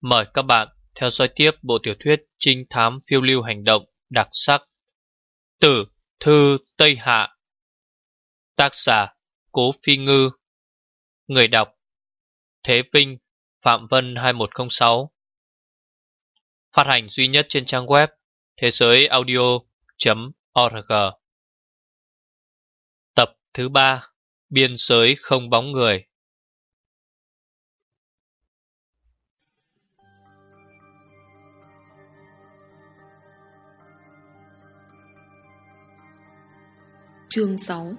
Mời các bạn theo dõi tiếp bộ tiểu thuyết trinh thám phiêu lưu hành động đặc sắc Tử Thư Tây Hạ. Tác giả Cố Phi Ngư. Người đọc Thế Vinh, Phạm Vân 2106. Phát hành duy nhất trên trang web thế giới audio.org. Tập thứ 3, Biên giới không bóng người. Chương 6.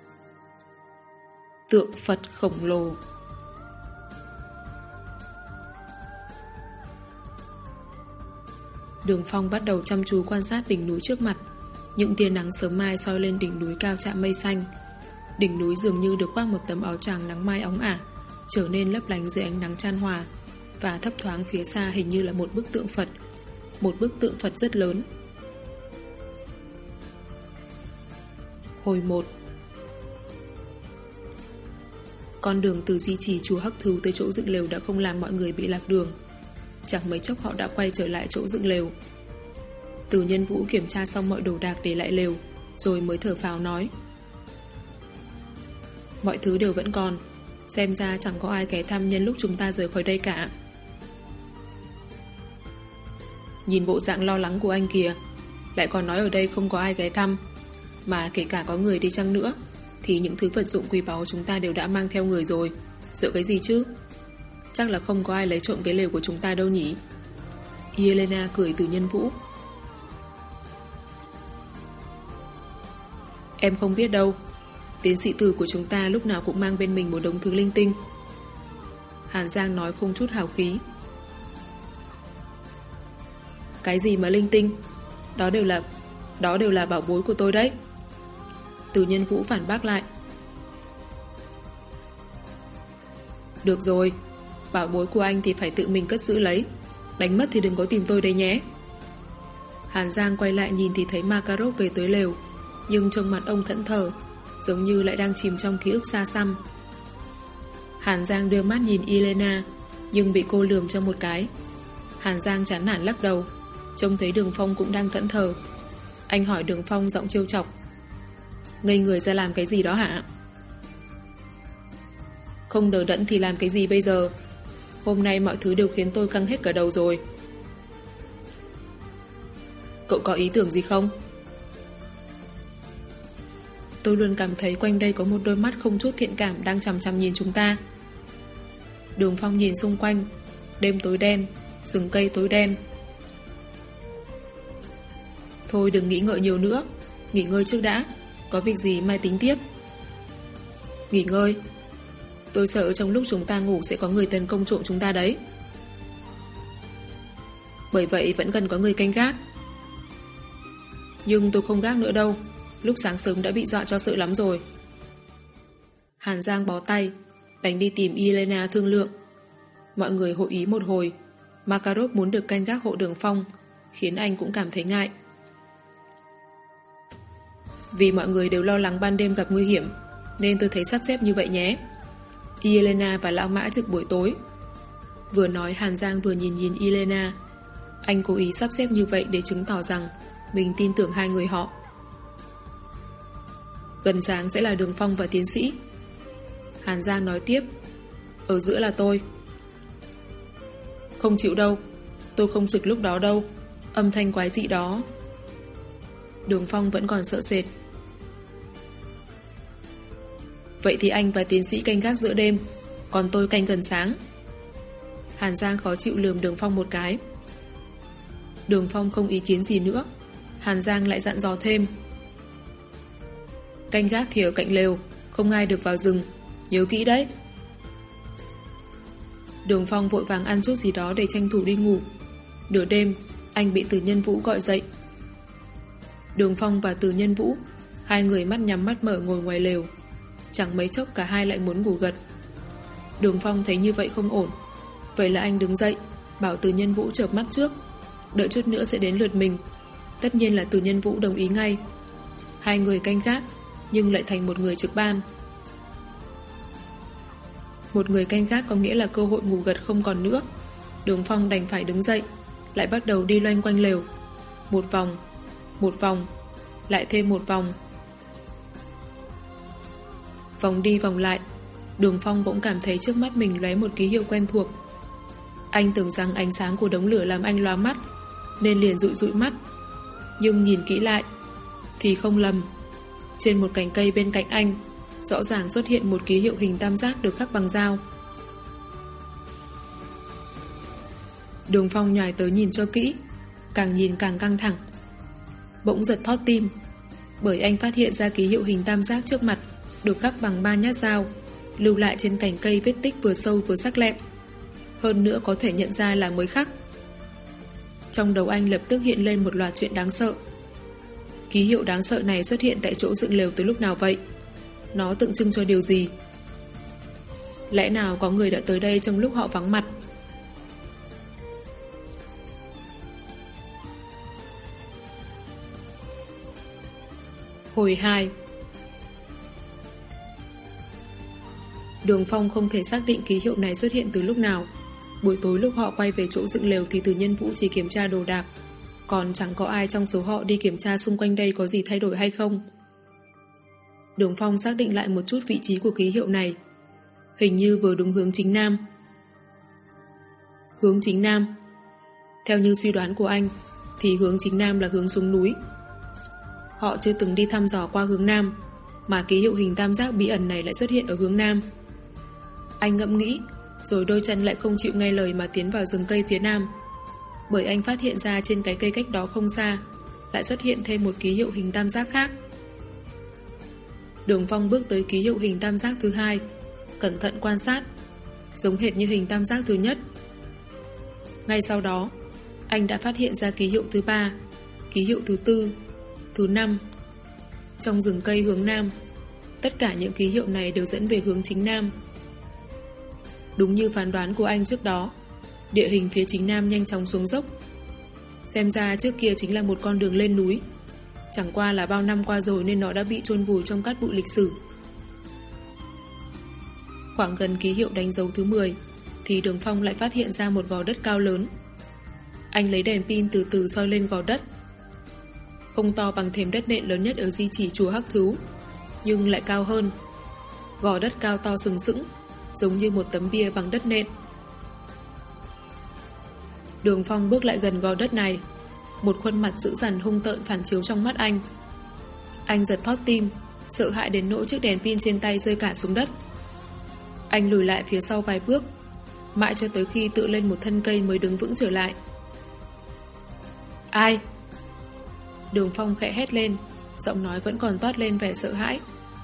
Tượng Phật khổng lồ. Đường Phong bắt đầu chăm chú quan sát đỉnh núi trước mặt. Những tia nắng sớm mai soi lên đỉnh núi cao chạm mây xanh. Đỉnh núi dường như được khoác một tấm áo choàng nắng mai óng ả, trở nên lấp lánh dưới ánh nắng chan hòa. Và thấp thoáng phía xa hình như là một bức tượng Phật. Một bức tượng Phật rất lớn. Hồi 1. Con đường từ di trì chùa Hắc Thú tới chỗ dựng lều đã không làm mọi người bị lạc đường. Chẳng mấy chốc họ đã quay trở lại chỗ dựng lều. Từ Nhân Vũ kiểm tra xong mọi đồ đạc để lại lều, rồi mới thở phào nói: mọi thứ đều vẫn còn. Xem ra chẳng có ai ghé thăm nhân lúc chúng ta rời khỏi đây cả. Nhìn bộ dạng lo lắng của anh kìa, lại còn nói ở đây không có ai ghé thăm. Mà kể cả có người đi chăng nữa thì những thứ vật dụng quý báu chúng ta đều đã mang theo người rồi. Sợ cái gì chứ? Chắc là không có ai lấy trộm cái lều của chúng ta đâu nhỉ? Yelena cười từ Nhân Vũ. Em không biết đâu. Tiến sĩ Từ của chúng ta lúc nào cũng mang bên mình một đống thứ linh tinh. Hàn Giang nói không chút hào khí. Cái gì mà linh tinh? Đó đều là bảo bối của tôi đấy. Từ Nhân Vũ phản bác lại. Được rồi, bảo bối của anh thì phải tự mình cất giữ lấy. Đánh mất thì đừng có tìm tôi đấy nhé. Hàn Giang quay lại nhìn thì thấy Makarov về tới lều, nhưng trong mặt ông thẫn thờ, giống như lại đang chìm trong ký ức xa xăm. Hàn Giang đưa mắt nhìn Yelena, nhưng bị cô lườm cho một cái. Hàn Giang chán nản lắc đầu, trông thấy Đường Phong cũng đang thẫn thờ. Anh hỏi Đường Phong giọng trêu chọc: ngây người ra làm cái gì đó hả? Không đờ đẫn thì làm cái gì bây giờ? Hôm nay mọi thứ đều khiến tôi căng hết cả đầu rồi. Cậu có ý tưởng gì không? Tôi luôn cảm thấy quanh đây có một đôi mắt không chút thiện cảm đang chằm chằm nhìn chúng ta. Đường Phong nhìn xung quanh. Đêm tối đen, rừng cây tối đen. Thôi đừng nghĩ ngợi nhiều nữa, nghỉ ngơi trước đã. Có việc gì mai tính tiếp. Nghỉ ngơi? Tôi sợ trong lúc chúng ta ngủ sẽ có người tấn công trộm chúng ta đấy. Bởi vậy vẫn cần có người canh gác. Nhưng tôi không gác nữa đâu. Lúc sáng sớm đã bị dọa cho sợ lắm rồi. Hàn Giang bó tay, đành đi tìm Yelena thương lượng. Mọi người hội ý một hồi. Makarov muốn được canh gác hộ Đường Phong, khiến anh cũng cảm thấy ngại. Vì mọi người đều lo lắng ban đêm gặp nguy hiểm, nên tôi thấy sắp xếp như vậy nhé. Yelena và Lão Mã trực buổi tối. Vừa nói Hàn Giang vừa nhìn Yelena. Anh cố ý sắp xếp như vậy để chứng tỏ rằng mình tin tưởng hai người họ. Gần sáng sẽ là Đường Phong và tiến sĩ. Hàn Giang nói tiếp. Ở giữa là tôi. Không chịu đâu. Tôi không trực lúc đó đâu. Âm thanh quái dị đó. Đường Phong vẫn còn sợ sệt. Vậy thì anh và tiến sĩ canh gác giữa đêm, còn tôi canh gần sáng. Hàn Giang khó chịu lườm Đường Phong một cái. Đường Phong không ý kiến gì nữa. Hàn Giang lại dặn dò thêm. Canh gác thì ở cạnh lều, không ai được vào rừng, nhớ kỹ đấy. Đường Phong vội vàng ăn chút gì đó để tranh thủ đi ngủ. Nửa đêm, anh bị Từ Nhân Vũ gọi dậy. Đường Phong và Từ Nhân Vũ, hai người mắt nhắm mắt mở ngồi ngoài lều. Chẳng mấy chốc cả hai lại muốn ngủ gật. Đường Phong thấy như vậy không ổn. Vậy là anh đứng dậy, bảo Từ Nhân Vũ chợp mắt trước, đợi chút nữa sẽ đến lượt mình. Tất nhiên là Từ Nhân Vũ đồng ý ngay. Hai người canh gác, nhưng lại thành một người trực ban. Một người canh gác có nghĩa là cơ hội ngủ gật không còn nữa. Đường Phong đành phải đứng dậy, lại bắt đầu đi loanh quanh lều. Một vòng, lại thêm một vòng. Vòng đi vòng lại, Đường Phong bỗng cảm thấy trước mắt mình lóe một ký hiệu quen thuộc. Anh tưởng rằng ánh sáng của đống lửa làm anh lóa mắt, nên liền dụi mắt. Nhưng nhìn kỹ lại thì không lầm. Trên một cành cây bên cạnh anh rõ ràng xuất hiện một ký hiệu hình tam giác được khắc bằng dao. Đường Phong nhòi tới nhìn cho kỹ, càng nhìn càng căng thẳng. Bỗng giật thót tim, bởi anh phát hiện ra ký hiệu hình tam giác trước mặt được khắc bằng 3 nhát dao, lưu lại trên cành cây vết tích vừa sâu vừa sắc lẹm. Hơn nữa có thể nhận ra là mới khắc. Trong đầu anh lập tức hiện lên một loạt chuyện đáng sợ. Ký hiệu đáng sợ này xuất hiện tại chỗ dựng lều từ lúc nào vậy? Nó tượng trưng cho điều gì? Lẽ nào có người đã tới đây trong lúc họ vắng mặt? Hồi 2. Đường Phong không thể xác định ký hiệu này xuất hiện từ lúc nào. Buổi tối lúc họ quay về chỗ dựng lều thì Từ Nhân Vũ chỉ kiểm tra đồ đạc, còn chẳng có ai trong số họ đi kiểm tra xung quanh đây có gì thay đổi hay không. Đường Phong xác định lại một chút vị trí của ký hiệu này. Hình như vừa đúng hướng chính nam. Hướng chính nam. Theo như suy đoán của anh thì hướng chính nam là hướng xuống núi. Họ chưa từng đi thăm dò qua hướng nam, mà ký hiệu hình tam giác bí ẩn này lại xuất hiện ở hướng nam. Anh ngẫm nghĩ, rồi đôi chân lại không chịu nghe lời mà tiến vào rừng cây phía nam. Bởi anh phát hiện ra trên cái cây cách đó không xa lại xuất hiện thêm một ký hiệu hình tam giác khác. Đường Phong bước tới ký hiệu hình tam giác thứ hai, cẩn thận quan sát, giống hệt như hình tam giác thứ nhất. Ngay sau đó, anh đã phát hiện ra ký hiệu thứ ba, ký hiệu thứ tư, thứ năm. Trong rừng cây hướng nam, tất cả những ký hiệu này đều dẫn về hướng chính nam. Đúng như phán đoán của anh trước đó, địa hình phía chính nam nhanh chóng xuống dốc. Xem ra trước kia chính là một con đường lên núi. Chẳng qua là bao năm qua rồi nên nó đã bị chôn vùi trong cát bụi lịch sử. Khoảng gần ký hiệu đánh dấu thứ 10 thì Đường Phong lại phát hiện ra một gò đất cao lớn. Anh lấy đèn pin từ từ soi lên gò đất. Không to bằng thềm đất nện lớn nhất ở di chỉ chùa Hắc Thú, nhưng lại cao hơn. Gò đất cao to sừng sững, giống như một tấm bia bằng đất nện. Đường Phong bước lại gần gò đất này. Một khuôn mặt dữ dằn hung tợn phản chiếu trong mắt anh. Anh giật thót tim, sợ hãi đến nỗi chiếc đèn pin trên tay rơi cả xuống đất. Anh lùi lại phía sau vài bước, mãi cho tới khi tựa lên một thân cây mới đứng vững trở lại. Ai? Đường Phong khẽ hét lên, giọng nói vẫn còn toát lên vẻ sợ hãi.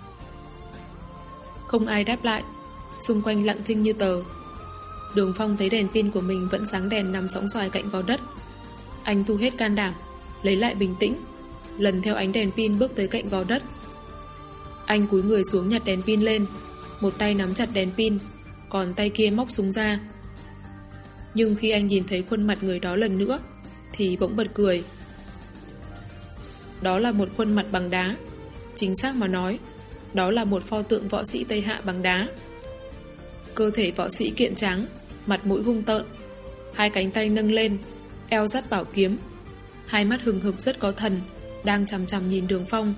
Không ai đáp lại, xung quanh lặng thinh như tờ. Đường Phong thấy đèn pin của mình vẫn sáng đèn nằm sõng xoài cạnh gò đất. Anh thu hết can đảm, lấy lại bình tĩnh, lần theo ánh đèn pin bước tới cạnh gò đất. Anh cúi người xuống nhặt đèn pin lên, một tay nắm chặt đèn pin, còn tay kia móc súng ra. Nhưng khi anh nhìn thấy khuôn mặt người đó lần nữa thì bỗng bật cười. Đó là một khuôn mặt bằng đá. Chính xác mà nói, đó là một pho tượng võ sĩ Tây Hạ bằng đá. Cơ thể võ sĩ kiện tráng, mặt mũi hung tợn, hai cánh tay nâng lên, eo dắt bảo kiếm, hai mắt hừng hực rất có thần, đang chằm chằm nhìn Đường Phong.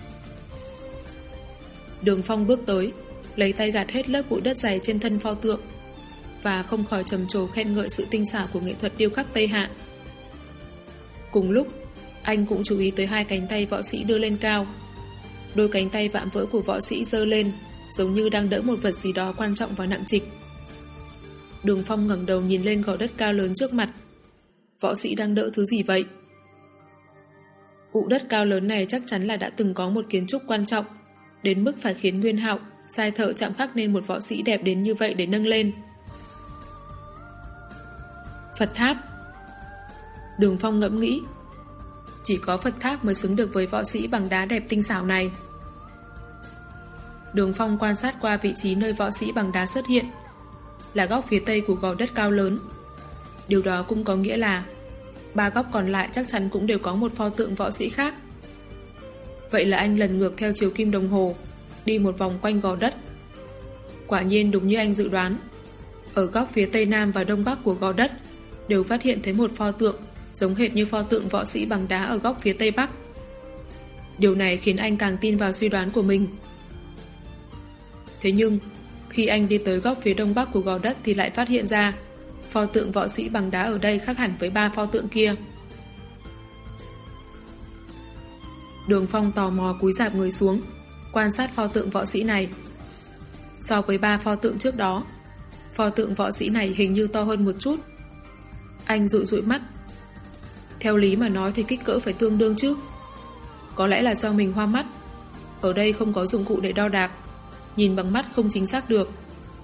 Đường Phong bước tới, lấy tay gạt hết lớp bụi đất dày trên thân pho tượng, và không khỏi trầm trồ khen ngợi sự tinh xảo của nghệ thuật điêu khắc Tây Hạ. Cùng lúc, anh cũng chú ý tới hai cánh tay võ sĩ đưa lên cao. Đôi cánh tay vạm vỡ của võ sĩ giơ lên, giống như đang đỡ một vật gì đó quan trọng và nặng trịch. Đường Phong ngẩng đầu nhìn lên gò đất cao lớn trước mặt. Võ sĩ đang đỡ thứ gì vậy? Ụ đất cao lớn này chắc chắn là đã từng có một kiến trúc quan trọng, đến mức phải khiến Nguyên Hạo sai thợ chạm khắc nên một võ sĩ đẹp đến như vậy để nâng lên. Phật tháp. Đường Phong ngẫm nghĩ, chỉ có Phật tháp mới xứng được với võ sĩ bằng đá đẹp tinh xảo này. Đường Phong quan sát qua vị trí nơi võ sĩ bằng đá xuất hiện, là góc phía tây của gò đất cao lớn. Điều đó cũng có nghĩa là 3 góc còn lại chắc chắn cũng đều có một pho tượng võ sĩ khác. Vậy là anh lần ngược theo chiều kim đồng hồ, đi một vòng quanh gò đất. Quả nhiên đúng như anh dự đoán, Ở góc phía tây nam và đông bắc của gò đất đều phát hiện thấy một pho tượng giống hệt như pho tượng võ sĩ bằng đá ở góc phía tây bắc. Điều này khiến anh càng tin vào suy đoán của mình. Thế nhưng, khi anh đi tới góc phía đông bắc của gò đất thì lại phát hiện ra pho tượng võ sĩ bằng đá ở đây khác hẳn với 3 pho tượng kia. Đường Phong tò mò cúi rạp người xuống, quan sát pho tượng võ sĩ này. So với 3 pho tượng trước đó, pho tượng võ sĩ này hình như to hơn một chút. Anh dụi dụi mắt. Theo lý mà nói thì kích cỡ phải tương đương chứ. Có lẽ là do mình hoa mắt. Ở đây không có dụng cụ để đo đạc, nhìn bằng mắt không chính xác được.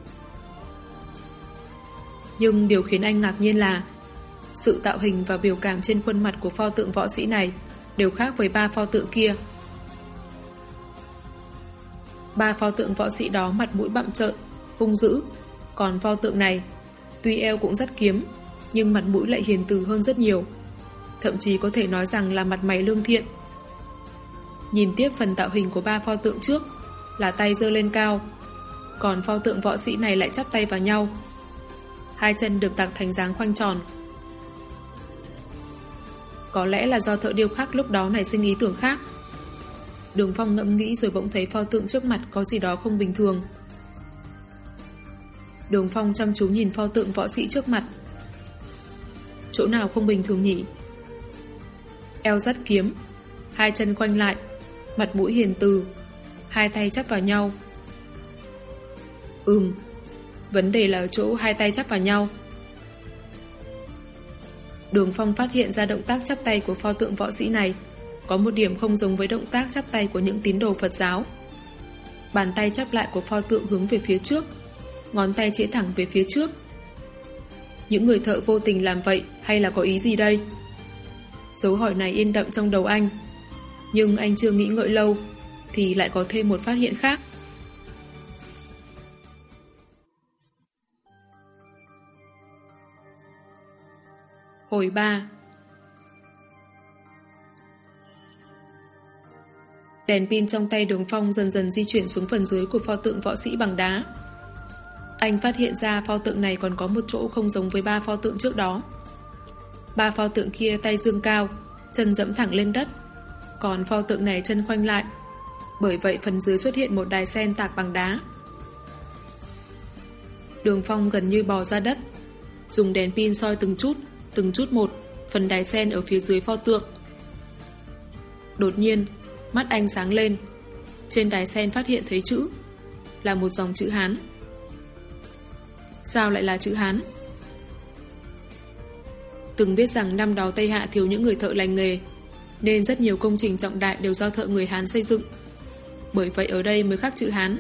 Nhưng điều khiến anh ngạc nhiên là sự tạo hình và biểu cảm trên khuôn mặt của pho tượng võ sĩ này đều khác với 3 pho tượng kia. 3 pho tượng võ sĩ đó mặt mũi bặm trợn, hung dữ. Còn pho tượng này, tuy eo cũng rất kiếm, nhưng mặt mũi lại hiền từ hơn rất nhiều. Thậm chí có thể nói rằng là mặt mày lương thiện. Nhìn tiếp phần tạo hình của 3 pho tượng trước là tay giơ lên cao, còn pho tượng võ sĩ này lại chắp tay vào nhau. Hai chân được tạc thành dáng khoanh tròn. Có lẽ là do thợ điêu khắc lúc đó nảy sinh ý tưởng khác. Đường Phong ngẫm nghĩ rồi bỗng thấy pho tượng trước mặt có gì đó không bình thường. Đường Phong chăm chú nhìn pho tượng võ sĩ trước mặt. Chỗ nào không bình thường nhỉ? Eo dắt kiếm, hai chân khoanh lại, mặt mũi hiền từ, hai tay chắp vào nhau. Vấn đề là ở chỗ hai tay chắp vào nhau. Đường Phong phát hiện ra động tác chắp tay của pho tượng võ sĩ này có một điểm không giống với động tác chắp tay của những tín đồ Phật giáo. Bàn tay chắp lại của pho tượng hướng về phía trước, ngón tay chĩa thẳng về phía trước. Những người thợ vô tình làm vậy hay là có ý gì đây? Dấu hỏi này yên đậm trong đầu anh. Nhưng anh chưa nghĩ ngợi lâu thì lại có thêm một phát hiện khác. Hồi 3. Đèn pin trong tay Đường Phong dần dần di chuyển xuống phần dưới của pho tượng võ sĩ bằng đá. Anh phát hiện ra pho tượng này còn có một chỗ không giống với 3 pho tượng trước đó. 3 pho tượng kia tay dương cao, chân dẫm thẳng lên đất, còn pho tượng này chân khoanh lại. Bởi vậy phần dưới xuất hiện một đài sen tạc bằng đá. Đường Phong gần như bò ra đất, dùng đèn pin soi từng chút một phần đài sen ở phía dưới pho tượng. Đột nhiên, mắt anh sáng lên. Trên đài sen phát hiện thấy chữ, là một dòng chữ Hán. Sao lại là chữ Hán? Từng biết rằng năm đó Tây Hạ thiếu những người thợ lành nghề, nên rất nhiều công trình trọng đại đều do thợ người Hán xây dựng. Bởi vậy ở đây mới khắc chữ Hán.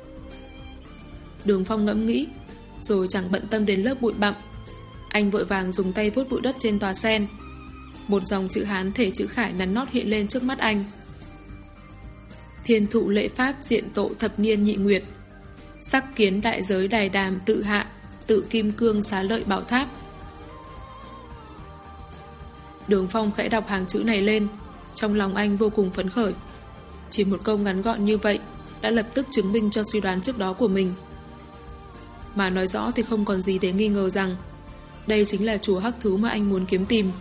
Đường Phong ngẫm nghĩ, rồi chẳng bận tâm đến lớp bụi bặm. Anh vội vàng dùng tay vuốt bụi đất trên tòa sen. Một dòng chữ Hán thể chữ khải nắn nót hiện lên trước mắt anh. Thiên thụ lễ pháp diện tộ thập niên nhị nguyệt, sắc kiến đại giới đài đàm tự hạ, tự kim cương xá lợi bảo tháp. Đường Phong khẽ đọc hàng chữ này lên. Trong lòng anh vô cùng phấn khởi. Chỉ một câu ngắn gọn như vậy đã lập tức chứng minh cho suy đoán trước đó của mình. Mà nói rõ thì không còn gì để nghi ngờ rằng đây chính là chùa Hắc Thú mà anh muốn kiếm tìm.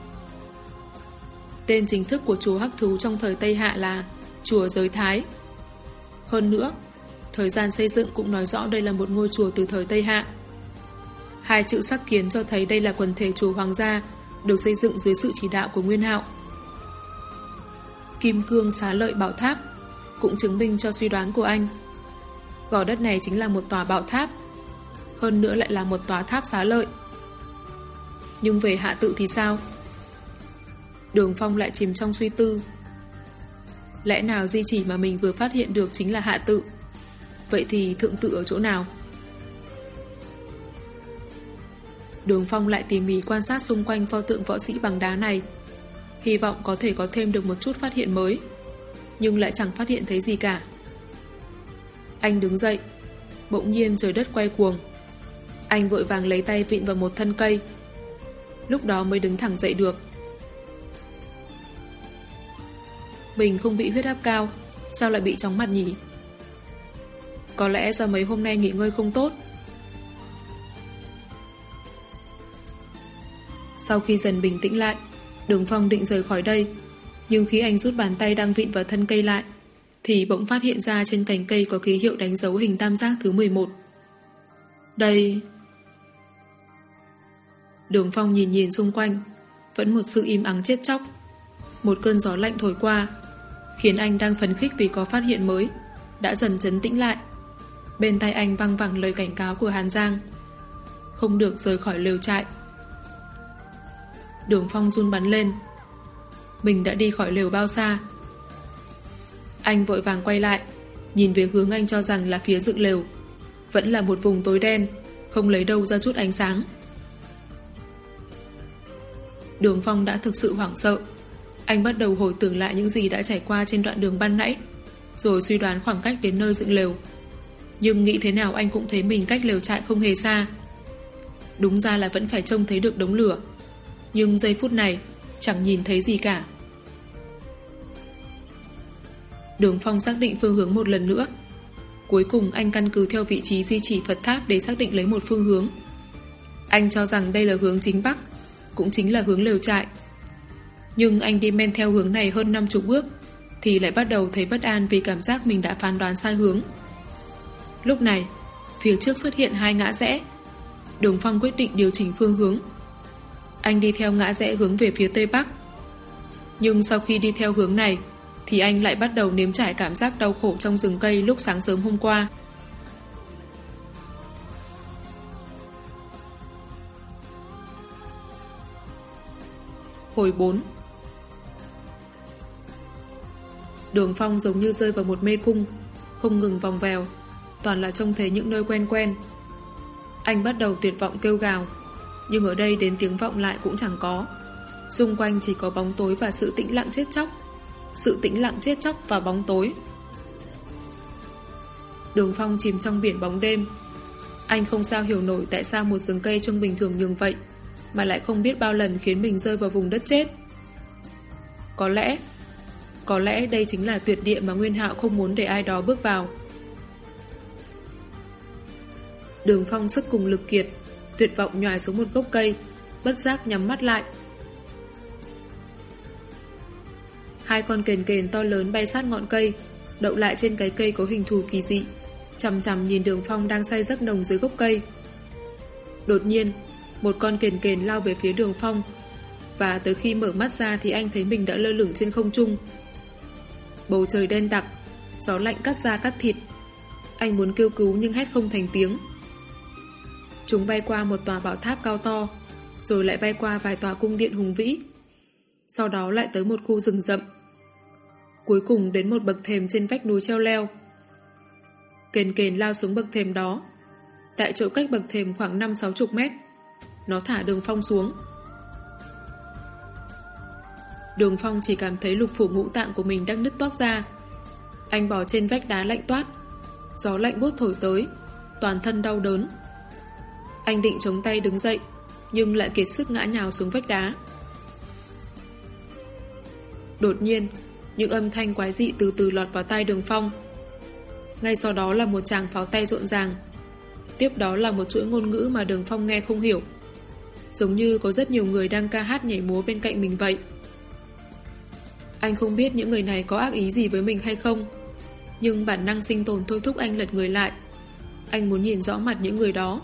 Tên chính thức của chùa Hắc Thú trong thời Tây Hạ là chùa Giới Thái. Hơn nữa, thời gian xây dựng cũng nói rõ đây là một ngôi chùa từ thời Tây Hạ. Hai chữ sắc kiến cho thấy đây là quần thể chùa hoàng gia được xây dựng dưới sự chỉ đạo của Nguyên Hạo. Kim cương xá lợi bảo tháp cũng chứng minh cho suy đoán của anh. Gò đất này chính là một tòa bảo tháp, hơn nữa lại là một tòa tháp xá lợi. Nhưng về hạ tự thì sao? Đường Phong lại chìm trong suy tư. Lẽ nào di chỉ mà mình vừa phát hiện được chính là hạ tự? Vậy thì thượng tự ở chỗ nào? Đường Phong lại tỉ mỉ quan sát xung quanh pho tượng võ sĩ bằng đá này, hy vọng có thể có thêm được một chút phát hiện mới, nhưng lại chẳng phát hiện thấy gì cả. Anh đứng dậy, bỗng nhiên trời đất quay cuồng. Anh vội vàng lấy tay vịn vào một thân cây, lúc đó mới đứng thẳng dậy được. Mình không bị huyết áp cao, sao lại bị chóng mặt nhỉ? Có lẽ do mấy hôm nay nghỉ ngơi không tốt. Sau khi dần bình tĩnh lại, Đường Phong định rời khỏi đây, nhưng khi anh rút bàn tay đang vịn vào thân cây lại thì bỗng phát hiện ra trên cành cây có ký hiệu đánh dấu hình tam giác thứ 11. Đây... Đường Phong nhìn nhìn xung quanh, vẫn một sự im ắng chết chóc. Một cơn gió lạnh thổi qua, khiến anh đang phấn khích vì có phát hiện mới đã dần trấn tĩnh lại. Bên tai anh văng vẳng lời cảnh cáo của Hàn Giang: không được rời khỏi lều trại. Đường Phong run bắn lên. Mình đã đi khỏi lều bao xa? Anh vội vàng quay lại, nhìn về hướng anh cho rằng là phía dựng lều. Vẫn là một vùng tối đen, không lấy đâu ra chút ánh sáng. Đường Phong đã thực sự hoảng sợ. Anh bắt đầu hồi tưởng lại những gì đã trải qua trên đoạn đường ban nãy, rồi suy đoán khoảng cách đến nơi dựng lều. Nhưng nghĩ thế nào anh cũng thấy mình cách lều trại không hề xa. Đúng ra là vẫn phải trông thấy được đống lửa, nhưng giây phút này chẳng nhìn thấy gì cả. Đường Phong xác định phương hướng một lần nữa. Cuối cùng anh căn cứ theo vị trí di chỉ Phật tháp để xác định lấy một phương hướng. Anh cho rằng đây là hướng chính Bắc, cũng chính là hướng lều trại. Nhưng anh đi men theo hướng này hơn 50 bước thì lại bắt đầu thấy bất an vì cảm giác mình đã phán đoán sai hướng. Lúc này, phía trước xuất hiện hai ngã rẽ. Đường Phong quyết định điều chỉnh phương hướng. Anh đi theo ngã rẽ hướng về phía Tây Bắc. Nhưng sau khi đi theo hướng này thì anh lại bắt đầu nếm trải cảm giác đau khổ trong rừng cây lúc sáng sớm hôm qua. Hồi 4. Đường Phong giống như rơi vào một mê cung, không ngừng vòng vèo, toàn là trông thấy những nơi quen quen. Anh bắt đầu tuyệt vọng kêu gào, nhưng ở đây đến tiếng vọng lại cũng chẳng có. Xung quanh chỉ có bóng tối và sự tĩnh lặng chết chóc. Sự tĩnh lặng chết chóc và bóng tối. Đường Phong chìm trong biển bóng đêm. Anh không sao hiểu nổi tại sao một rừng cây trông bình thường nhường vậy mà lại không biết bao lần khiến mình rơi vào vùng đất chết. Có lẽ đây chính là tuyệt địa mà Nguyên Hạo không muốn để ai đó bước vào. Đường Phong sức cùng lực kiệt, tuyệt vọng nhòi xuống một gốc cây, bất giác nhắm mắt lại. Hai con kền kền to lớn bay sát ngọn cây, đậu lại trên cái cây có hình thù kỳ dị, chằm chằm nhìn Đường Phong đang say giấc nồng dưới gốc cây. Đột nhiên, một con kền kền lao về phía Đường Phong, và tới khi mở mắt ra thì anh thấy mình đã lơ lửng trên không trung. Bầu trời đen đặc, gió lạnh cắt da cắt thịt. Anh muốn kêu cứu nhưng hét không thành tiếng. Chúng bay qua một tòa bảo tháp cao to, rồi lại bay qua vài tòa cung điện hùng vĩ. Sau đó lại tới một khu rừng rậm. Cuối cùng đến một bậc thềm trên vách núi treo leo. Kền kền lao xuống bậc thềm đó. Tại chỗ cách bậc thềm khoảng 50-60 mét, nó thả Đường Phong xuống. Đường Phong chỉ cảm thấy lục phủ ngũ tạng của mình đang nứt toác ra. Anh bò trên vách đá lạnh toát, gió lạnh buốt thổi tới, toàn thân đau đớn. Anh định chống tay đứng dậy, nhưng lại kiệt sức ngã nhào xuống vách đá. Đột nhiên, những âm thanh quái dị từ từ lọt vào tai Đường Phong. Ngay sau đó là một tràng pháo tay rộn ràng. Tiếp đó là một chuỗi ngôn ngữ mà Đường Phong nghe không hiểu, giống như có rất nhiều người đang ca hát nhảy múa bên cạnh mình vậy. Anh không biết những người này có ác ý gì với mình hay không, nhưng bản năng sinh tồn thôi thúc anh lật người lại. Anh muốn nhìn rõ mặt những người đó.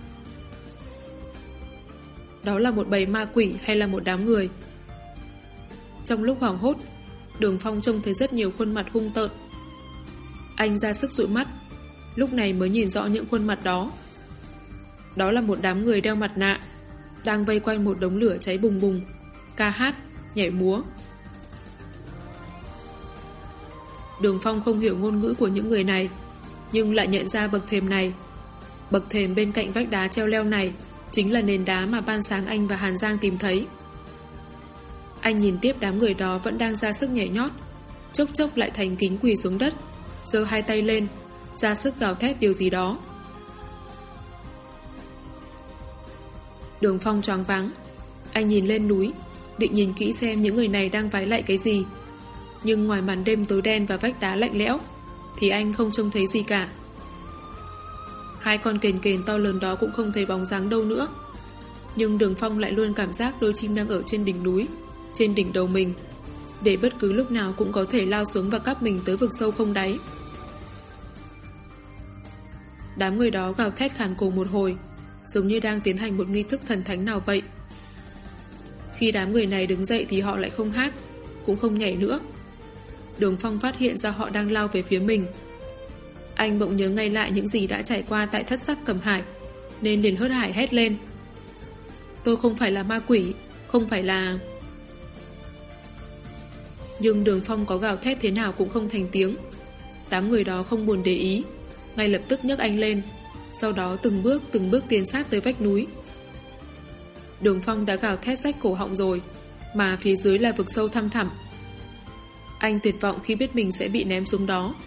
Đó là một bầy ma quỷ hay là một đám người? Trong lúc hoảng hốt, Đường Phong trông thấy rất nhiều khuôn mặt hung tợn. Anh ra sức dụi mắt, lúc này mới nhìn rõ những khuôn mặt đó. Đó là một đám người đeo mặt nạ, đang vây quanh một đống lửa cháy bùng bùng, ca hát, nhảy múa. Đường Phong không hiểu ngôn ngữ của những người này, nhưng lại nhận ra bậc thềm này. Bậc thềm bên cạnh vách đá treo leo này chính là nền đá mà ban sáng anh và Hàn Giang tìm thấy. Anh nhìn tiếp đám người đó vẫn đang ra sức nhảy nhót, chốc chốc lại thành kính quỳ xuống đất, giơ hai tay lên, ra sức gào thét điều gì đó. Đường Phong choáng váng. Anh nhìn lên núi, định nhìn kỹ xem những người này đang vái lạy cái gì. Nhưng ngoài màn đêm tối đen và vách đá lạnh lẽo thì anh không trông thấy gì cả. Hai con kền kền to lớn đó cũng không thấy bóng dáng đâu nữa. Nhưng Đường Phong lại luôn cảm giác đôi chim đang ở trên đỉnh núi, trên đỉnh đầu mình, để bất cứ lúc nào cũng có thể lao xuống và cắp mình tới vực sâu không đáy. Đám người đó gào thét khàn cổ một hồi, giống như đang tiến hành một nghi thức thần thánh nào vậy. Khi đám người này đứng dậy thì họ lại không hát, cũng không nhảy nữa. Đường Phong phát hiện ra họ đang lao về phía mình. Anh bỗng nhớ ngay lại những gì đã trải qua tại Thất Sắc Cẩm Hải, nên liền hớt hải hét lên: tôi không phải là ma quỷ, không phải là... Nhưng Đường Phong có gào thét thế nào cũng không thành tiếng. Đám người đó không buồn để ý, ngay lập tức nhấc anh lên, sau đó từng bước tiến sát tới vách núi. Đường Phong đã gào thét rách cổ họng rồi, mà phía dưới là vực sâu thăm thẳm. Anh tuyệt vọng khi biết mình sẽ bị ném xuống đó.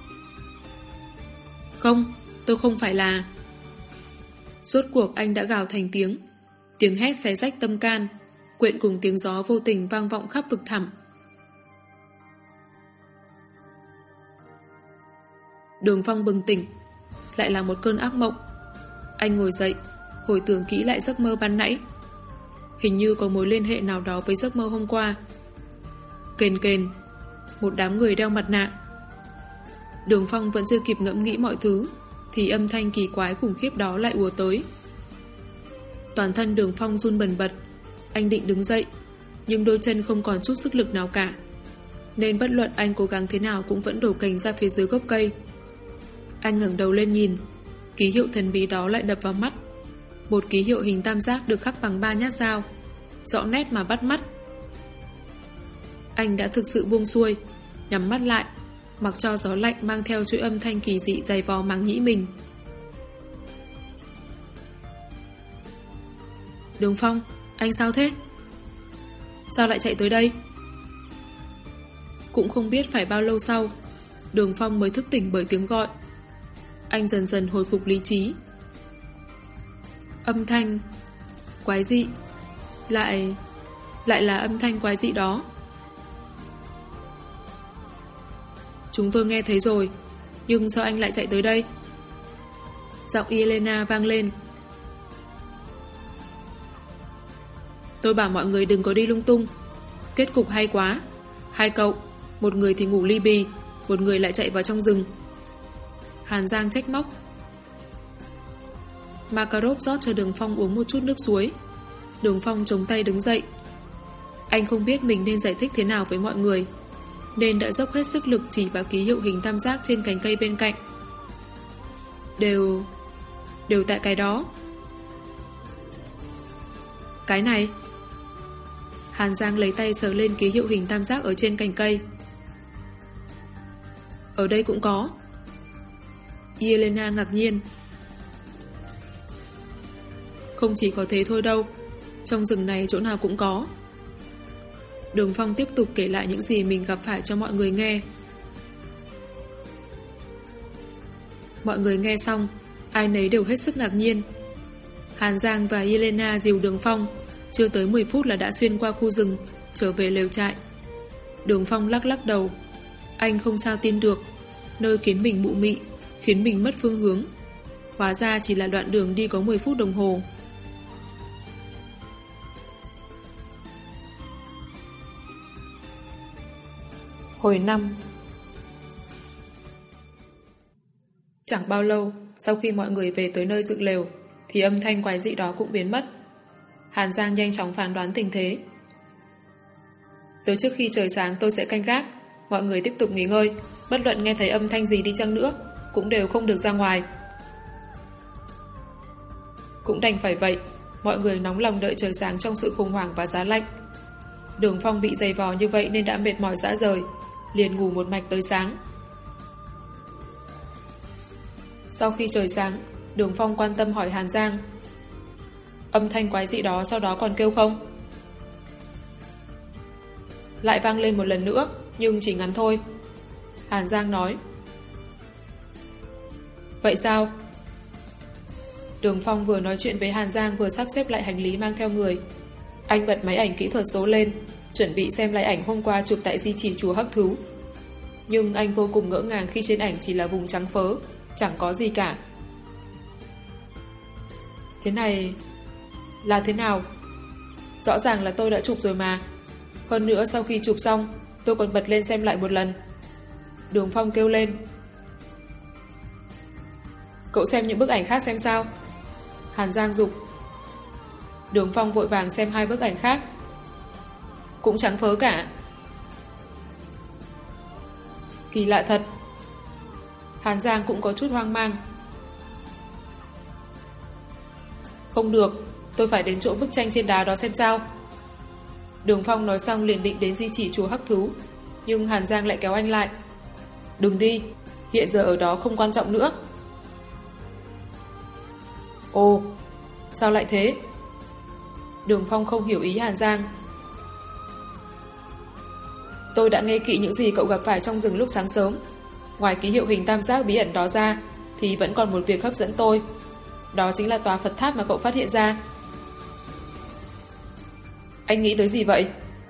Không, tôi không phải là... Rốt cuộc anh đã gào thành tiếng. Tiếng hét xé rách tâm can, quyện cùng tiếng gió vô tình vang vọng khắp vực thẳm. Đường Phong bừng tỉnh, lại là một cơn ác mộng. Anh ngồi dậy, hồi tưởng kỹ lại giấc mơ ban nãy. Hình như có mối liên hệ nào đó với giấc mơ hôm qua. Kền kền, một đám người đeo mặt nạ. Đường Phong vẫn chưa kịp ngẫm nghĩ mọi thứ thì âm thanh kỳ quái khủng khiếp đó lại ùa tới. Toàn thân Đường Phong run bần bật. Anh định đứng dậy, nhưng đôi chân không còn chút sức lực nào cả, nên bất luận anh cố gắng thế nào cũng vẫn đổ cành ra phía dưới gốc cây. Anh ngẩng đầu lên nhìn, ký hiệu thần bí đó lại đập vào mắt. Một ký hiệu hình tam giác được khắc bằng 3 nhát dao, rõ nét mà bắt mắt. Anh đã thực sự buông xuôi, nhắm mắt lại, mặc cho gió lạnh mang theo chuỗi âm thanh kỳ dị dày vò màng nhĩ mình. Đường Phong, anh sao thế? Sao lại chạy tới đây? Cũng không biết phải bao lâu sau, Đường Phong mới thức tỉnh bởi tiếng gọi. Anh dần dần hồi phục lý trí. Âm thanh quái dị, lại là âm thanh quái dị đó. Chúng tôi nghe thấy rồi, nhưng sao anh lại chạy tới đây? Giọng Elena vang lên. Tôi bảo mọi người đừng có đi lung tung. Kết cục hay quá. Hai cậu, một người thì ngủ ly bì, một người lại chạy vào trong rừng. Hàn Giang trách móc. Makarov rót cho Đường Phong uống một chút nước suối. Đường Phong chống tay đứng dậy. Anh không biết mình nên giải thích thế nào với mọi người, nên đã dốc hết sức lực chỉ vào ký hiệu hình tam giác trên cành cây bên cạnh. Đều tại cái đó. Cái này. Hàn Giang lấy tay sờ lên ký hiệu hình tam giác ở trên cành cây. Ở đây cũng có. Elena ngạc nhiên. Không chỉ có thế thôi đâu, trong rừng này chỗ nào cũng có. Đường Phong tiếp tục kể lại những gì mình gặp phải cho mọi người nghe. Mọi người nghe xong, ai nấy đều hết sức ngạc nhiên. Hàn Giang và Elena dìu Đường Phong, chưa tới 10 phút là đã xuyên qua khu rừng, trở về lều trại. Đường Phong lắc lắc đầu. Anh không sao tin được, nơi khiến mình mụ mị, khiến mình mất phương hướng, hóa ra chỉ là đoạn đường đi có 10 phút đồng hồ. Hồi 5. Chẳng bao lâu, sau khi mọi người về tới nơi dựng lều, thì âm thanh quái dị đó cũng biến mất. Hàn Giang nhanh chóng phán đoán tình thế. Tới trước khi trời sáng tôi sẽ canh gác, mọi người tiếp tục nghỉ ngơi, bất luận nghe thấy âm thanh gì đi chăng nữa, cũng đều không được ra ngoài. Cũng đành phải vậy, mọi người nóng lòng đợi trời sáng trong sự khủng hoảng và giá lạnh. Đường Phong bị dày vò như vậy nên đã mệt mỏi rã rời, liền ngủ một mạch tới sáng. Sau khi trời sáng, Đường Phong quan tâm hỏi Hàn Giang. Âm thanh quái dị đó sau đó còn kêu không? Lại vang lên một lần nữa, nhưng chỉ ngắn thôi. Hàn Giang nói. Vậy sao? Đường Phong vừa nói chuyện với Hàn Giang vừa sắp xếp lại hành lý mang theo người. Anh bật máy ảnh kỹ thuật số lên, chuẩn bị xem lại ảnh hôm qua chụp tại di chỉ chùa Hắc Thú. Nhưng anh vô cùng ngỡ ngàng khi trên ảnh chỉ là vùng trắng phớ, chẳng có gì cả. Thế này... Là thế nào? Rõ ràng là tôi đã chụp rồi mà. Hơn nữa sau khi chụp xong, tôi còn bật lên xem lại một lần. Đường Phong kêu lên. Cậu xem những bức ảnh khác xem sao? Hàn Giang giục. Đường Phong vội vàng xem 2 bức ảnh khác. Cũng trắng phớ cả. Kỳ lạ thật. Hàn Giang cũng có chút hoang mang. Không được, tôi phải đến chỗ bức tranh trên đá đó xem sao. Đường Phong nói xong liền định đến di chỉ chùa Hắc Thú, nhưng Hàn Giang lại kéo anh lại. Đừng đi, hiện giờ ở đó không quan trọng nữa. Ồ, sao lại thế? Đường Phong không hiểu ý Hàn Giang. Tôi đã nghe kỹ những gì cậu gặp phải trong rừng lúc sáng sớm. Ngoài ký hiệu hình tam giác bí ẩn đó ra, thì vẫn còn một việc hấp dẫn tôi. Đó chính là tòa Phật tháp mà cậu phát hiện ra. Anh nghĩ tới gì vậy?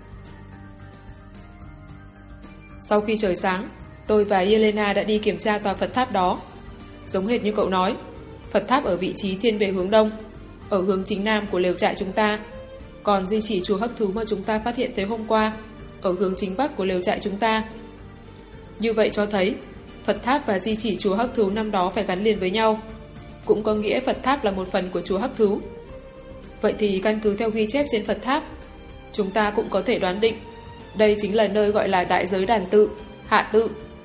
Sau khi trời sáng, tôi và Yelena đã đi kiểm tra tòa Phật tháp đó. Giống hệt như cậu nói, Phật tháp ở vị trí thiên về hướng đông, ở hướng chính nam của lều trại chúng ta. Còn di chỉ chùa Hắc Thú mà chúng ta phát hiện tới hôm qua, ở hướng chính bắc của lều trại chúng ta. Như vậy cho thấy, Phật tháp và di chỉ chùa Hắc Thú năm đó phải gắn liền với nhau. Cũng có nghĩa Phật tháp là một phần của chùa Hắc Thú. Vậy thì căn cứ theo ghi chép trên Phật tháp, chúng ta cũng có thể đoán định đây chính là nơi gọi là đại giới đàn tự, hạ tự.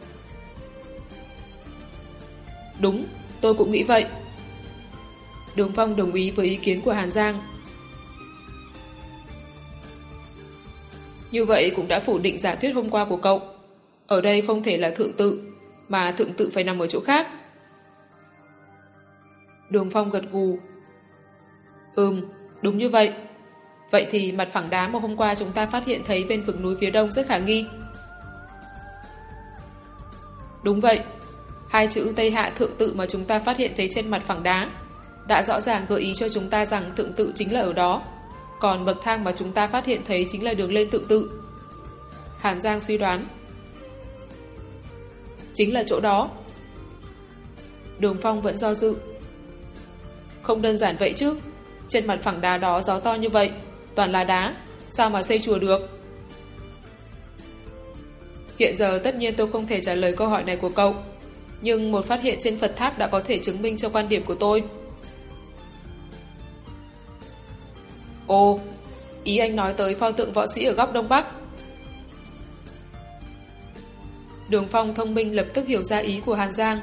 Đúng, tôi cũng nghĩ vậy. Đường Phong đồng ý với ý kiến của Hàn Giang. Như vậy cũng đã phủ định giả thuyết hôm qua của cậu. Ở đây không thể là thượng tự, mà thượng tự phải nằm ở chỗ khác. Đường Phong gật gù. Đúng như vậy. Vậy thì mặt phẳng đá mà hôm qua chúng ta phát hiện thấy bên vực núi phía đông rất khả nghi. Đúng vậy. 2 chữ Tây Hạ thượng tự mà chúng ta phát hiện thấy trên mặt phẳng đá đã rõ ràng gợi ý cho chúng ta rằng thượng tự chính là ở đó. Còn bậc thang mà chúng ta phát hiện thấy chính là đường lên thượng tự. Hàn Giang suy đoán. Chính là chỗ đó. Đường Phong vẫn do dự. Không đơn giản vậy chứ. Trên mặt phẳng đá đó gió to như vậy, toàn là đá, sao mà xây chùa được? Hiện giờ tất nhiên tôi không thể trả lời câu hỏi này của cậu, nhưng một phát hiện trên Phật tháp đã có thể chứng minh cho quan điểm của tôi. Ồ, ý anh nói tới pho tượng võ sĩ ở góc đông bắc. Đường Phong thông minh lập tức hiểu ra ý của Hàn Giang.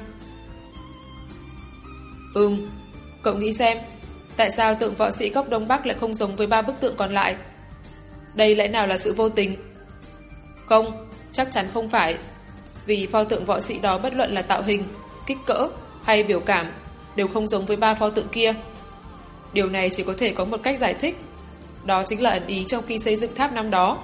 Cậu nghĩ xem, tại sao tượng võ sĩ góc đông bắc lại không giống với 3 bức tượng còn lại? Đây lẽ nào là sự vô tình? Không, chắc chắn không phải. Vì pho tượng võ sĩ đó bất luận là tạo hình, kích cỡ hay biểu cảm đều không giống với 3 pho tượng kia. Điều này chỉ có thể có một cách giải thích. Đó chính là ẩn ý trong khi xây dựng tháp năm đó.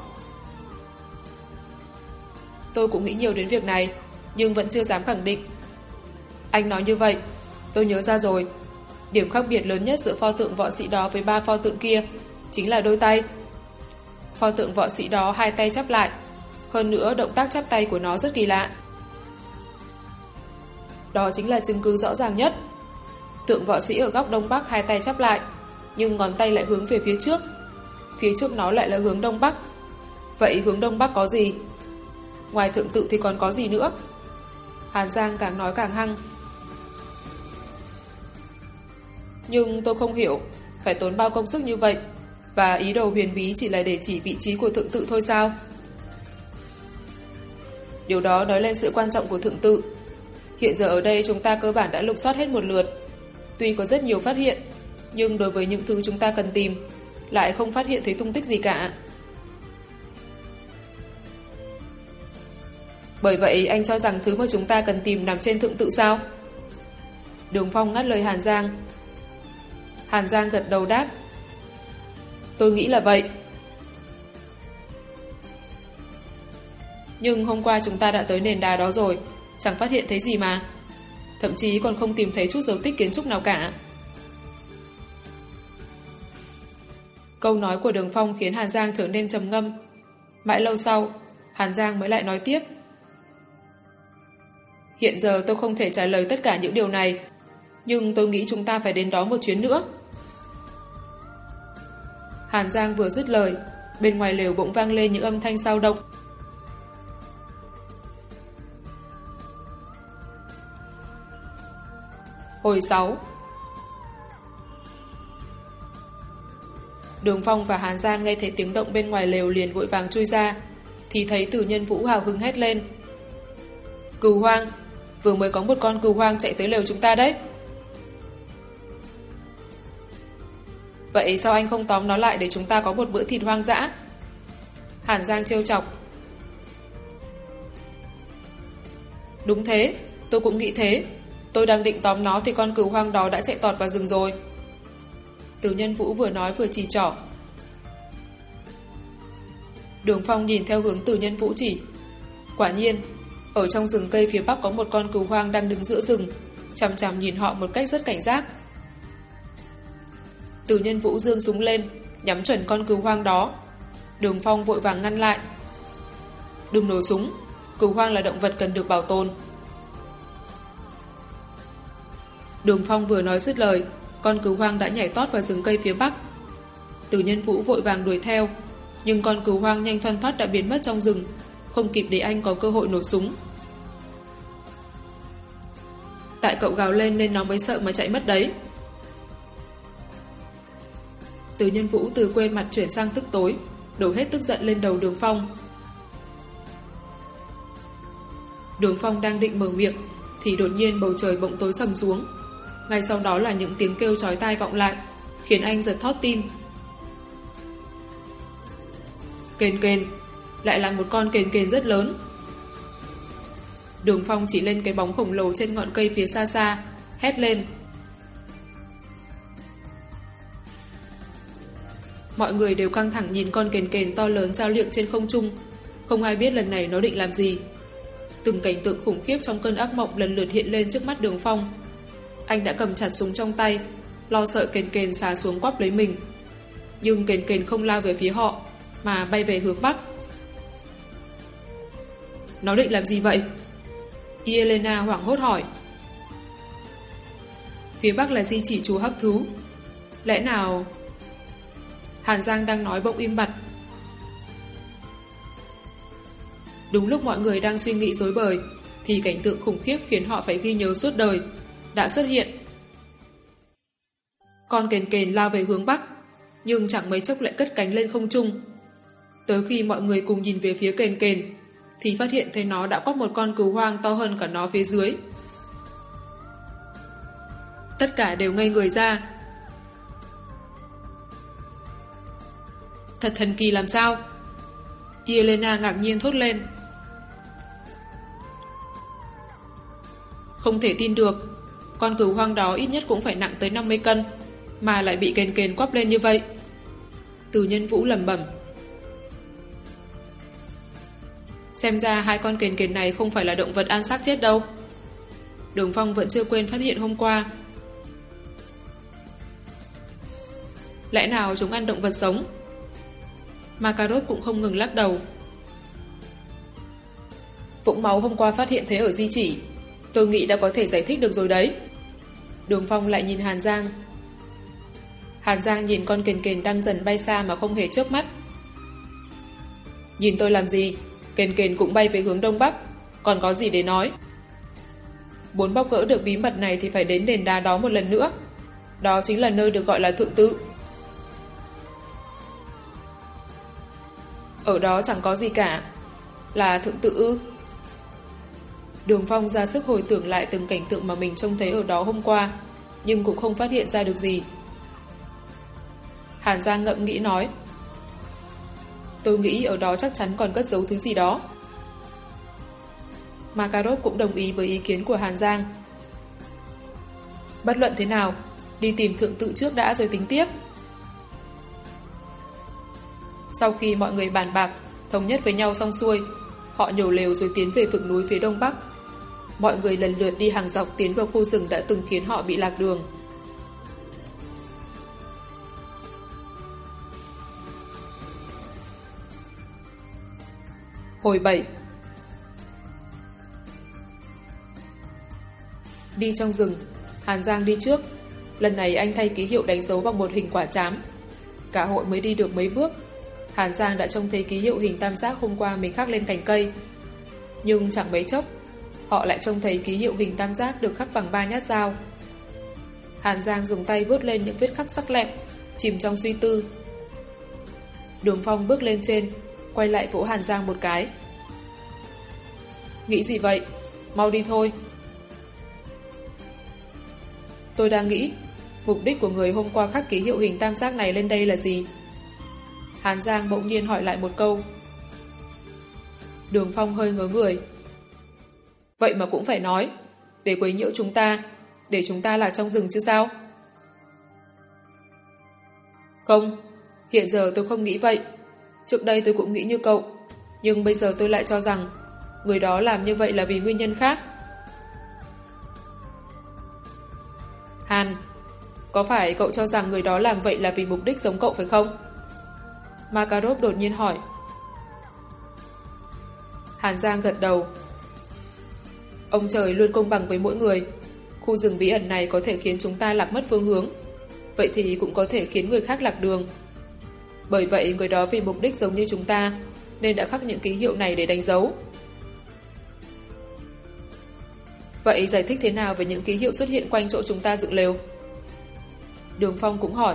Tôi cũng nghĩ nhiều đến việc này, nhưng vẫn chưa dám khẳng định. Anh nói như vậy, tôi nhớ ra rồi. Điểm khác biệt lớn nhất giữa pho tượng võ sĩ đó với 3 pho tượng kia chính là đôi tay. Pho tượng võ sĩ đó 2 tay chắp lại, hơn nữa động tác chắp tay của nó rất kỳ lạ. Đó chính là chứng cứ rõ ràng nhất. Tượng võ sĩ ở góc đông bắc 2 tay chắp lại, nhưng ngón tay lại hướng về phía trước. Phía trước nó lại là hướng đông bắc. Vậy hướng đông bắc có gì? Ngoài thượng tự thì còn có gì nữa? Hàn Giang càng nói càng hăng. Nhưng tôi không hiểu, phải tốn bao công sức như vậy, và ý đồ huyền bí chỉ là để chỉ vị trí của thượng tự thôi sao? Điều đó nói lên sự quan trọng của thượng tự. Hiện giờ ở đây chúng ta cơ bản đã lục soát hết một lượt. Tuy có rất nhiều phát hiện, nhưng đối với những thứ chúng ta cần tìm, lại không phát hiện thấy tung tích gì cả. Bởi vậy anh cho rằng thứ mà chúng ta cần tìm nằm trên thượng tự sao? Đường Phong ngắt lời Hàn Giang. Hàn Giang gật đầu đáp. Tôi nghĩ là vậy. Nhưng hôm qua chúng ta đã tới nền đá đó rồi, chẳng phát hiện thấy gì mà. Thậm chí còn không tìm thấy chút dấu tích kiến trúc nào cả. Câu nói của Đường Phong khiến Hàn Giang trở nên trầm ngâm. Mãi lâu sau, Hàn Giang mới lại nói tiếp. Hiện giờ tôi không thể trả lời tất cả những điều này, nhưng tôi nghĩ chúng ta phải đến đó một chuyến nữa. Hàn Giang vừa dứt lời, bên ngoài lều bỗng vang lên những âm thanh xao động. Hồi 6. Đường Phong và Hàn Giang nghe thấy tiếng động bên ngoài lều liền vội vàng chui ra, thì thấy Từ Nhân Vũ hào hứng hét lên. Cừu hoang! Vừa mới có một con cừu hoang chạy tới lều chúng ta đấy. Vậy sao anh không tóm nó lại để chúng ta có một bữa thịt hoang dã? Hàn Giang trêu chọc. Đúng thế, tôi cũng nghĩ thế. Tôi đang định tóm nó thì con cừu hoang đó đã chạy tọt vào rừng rồi. Từ Nhân Vũ vừa nói vừa chỉ trỏ. Đường Phong nhìn theo hướng Từ Nhân Vũ chỉ. Quả nhiên, ở trong rừng cây phía bắc có một con cừu hoang đang đứng giữa rừng, chằm chằm nhìn họ một cách rất cảnh giác. Từ Nhân Vũ giương súng lên, nhắm chuẩn con cừu hoang đó. Đường Phong vội vàng ngăn lại. Đừng nổ súng, cừu hoang là động vật cần được bảo tồn. Đường Phong vừa nói dứt lời, con cừu hoang đã nhảy tót vào rừng cây phía bắc. Từ Nhân Vũ vội vàng đuổi theo, nhưng con cừu hoang nhanh thoăn thoắt đã biến mất trong rừng, không kịp để anh có cơ hội nổ súng. Tại cậu gào lên nên nó mới sợ mà chạy mất đấy. Từ Nhân Vũ từ quê mặt chuyển sang tức tối, đổ hết tức giận lên đầu Đường Phong. Đường Phong đang định mở miệng thì đột nhiên bầu trời bỗng tối sầm xuống. Ngay sau đó là những tiếng kêu chói tai vọng lại, khiến anh giật thót tim. Kền kền, lại là một con kền kền rất lớn. Đường Phong chỉ lên cái bóng khổng lồ trên ngọn cây phía xa xa, hét lên. Mọi người đều căng thẳng nhìn con kền kền to lớn trao liệng trên không trung, không ai biết lần này nó định làm gì. Từng cảnh tượng khủng khiếp trong cơn ác mộng lần lượt hiện lên trước mắt Đường Phong. Anh đã cầm chặt súng trong tay, lo sợ kền kền xà xuống quắp lấy mình. Nhưng kền kền không lao về phía họ, mà bay về hướng bắc. Nó định làm gì vậy? Yelena hoảng hốt hỏi. Phía bắc là di chỉ chú hắc thú. Lẽ nào... Hàn Giang đang nói bỗng im bặt. Đúng lúc mọi người đang suy nghĩ rối bời, thì cảnh tượng khủng khiếp khiến họ phải ghi nhớ suốt đời đã xuất hiện. Con kền kền lao về hướng bắc, nhưng chẳng mấy chốc lại cất cánh lên không trung. Tới khi mọi người cùng nhìn về phía kền kền, thì phát hiện thấy nó đã có một con cừu hoang to hơn cả nó phía dưới. Tất cả đều ngây người ra. Thật thần kỳ làm sao? Yelena ngạc nhiên thốt lên. Không thể tin được, con cừu hoang đó ít nhất cũng phải nặng tới 50 cân, mà lại bị kền kền quắp lên như vậy. Từ Nhân Vũ lẩm bẩm. Xem ra hai con kền kền này không phải là động vật ăn xác chết đâu. Đường Phong vẫn chưa quên phát hiện hôm qua. Lẽ nào chúng ăn động vật sống? Makarov cũng không ngừng lắc đầu. Vũng máu hôm qua phát hiện thấy ở di chỉ, tôi nghĩ đã có thể giải thích được rồi đấy. Đường Phong lại nhìn Hàn Giang. Hàn Giang nhìn con kền kền đang dần bay xa mà không hề chớp mắt. Nhìn tôi làm gì? Kền kền cũng bay về hướng đông bắc, còn có gì để nói? Muốn bóc gỡ được bí mật này thì phải đến đền đá đó một lần nữa. Đó chính là nơi được gọi là Thượng Tự. Ở đó chẳng có gì cả. Là Thượng Tự ư? Đường Phong ra sức hồi tưởng lại từng cảnh tượng mà mình trông thấy ở đó hôm qua, nhưng cũng không phát hiện ra được gì. Hàn Giang ngẫm nghĩ nói. Tôi nghĩ ở đó chắc chắn còn cất giấu thứ gì đó. Makarov cũng đồng ý với ý kiến của Hàn Giang. Bất luận thế nào, đi tìm Thượng Tự trước đã rồi tính tiếp. Sau khi mọi người bàn bạc, thống nhất với nhau xong xuôi, họ nhổ lều rồi tiến về vực núi phía đông bắc. Mọi người lần lượt đi hàng dọc tiến vào khu rừng đã từng khiến họ bị lạc đường. Hồi 7. Đi trong rừng, Hàn Giang đi trước. Lần này anh thay ký hiệu đánh dấu bằng một hình quả trám. Cả hội mới đi được mấy bước, Hàn Giang đã trông thấy ký hiệu hình tam giác hôm qua mình khắc lên cành cây. Nhưng chẳng mấy chốc, họ lại trông thấy ký hiệu hình tam giác được khắc bằng 3 nhát dao. Hàn Giang dùng tay vuốt lên những vết khắc sắc lẹm, chìm trong suy tư. Đường Phong bước lên trên, quay lại vỗ Hàn Giang một cái. Nghĩ gì vậy? Mau đi thôi. Tôi đang nghĩ, mục đích của người hôm qua khắc ký hiệu hình tam giác này lên đây là gì? Hàn Giang bỗng nhiên hỏi lại một câu. Đường Phong hơi ngớ người. Vậy mà cũng phải nói, để quấy nhiễu chúng ta, để chúng ta lạc trong rừng chứ sao? Không, hiện giờ tôi không nghĩ vậy. Trước đây tôi cũng nghĩ như cậu, nhưng bây giờ tôi lại cho rằng người đó làm như vậy là vì nguyên nhân khác. Hàn, có phải cậu cho rằng người đó làm vậy là vì mục đích giống cậu phải không? Makarov đột nhiên hỏi. Hàn Giang gật đầu. Ông trời luôn công bằng với mỗi người. Khu rừng bí ẩn này có thể khiến chúng ta lạc mất phương hướng, vậy thì cũng có thể khiến người khác lạc đường. Bởi vậy người đó vì mục đích giống như chúng ta nên đã khắc những ký hiệu này để đánh dấu. Vậy giải thích thế nào về những ký hiệu xuất hiện quanh chỗ chúng ta dựng lều? Đường Phong cũng hỏi.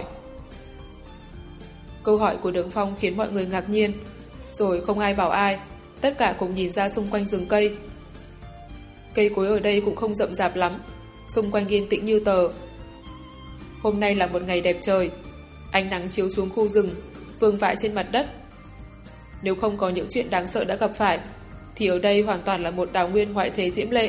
Câu hỏi của Đường Phong khiến mọi người ngạc nhiên, rồi không ai bảo ai, tất cả cùng nhìn ra xung quanh rừng cây. Cây cối ở đây cũng không rậm rạp lắm, xung quanh yên tĩnh như tờ. Hôm nay là một ngày đẹp trời, ánh nắng chiếu xuống khu rừng, vương vãi trên mặt đất. Nếu không có những chuyện đáng sợ đã gặp phải, thì ở đây hoàn toàn là một đào nguyên ngoại thế diễm lệ.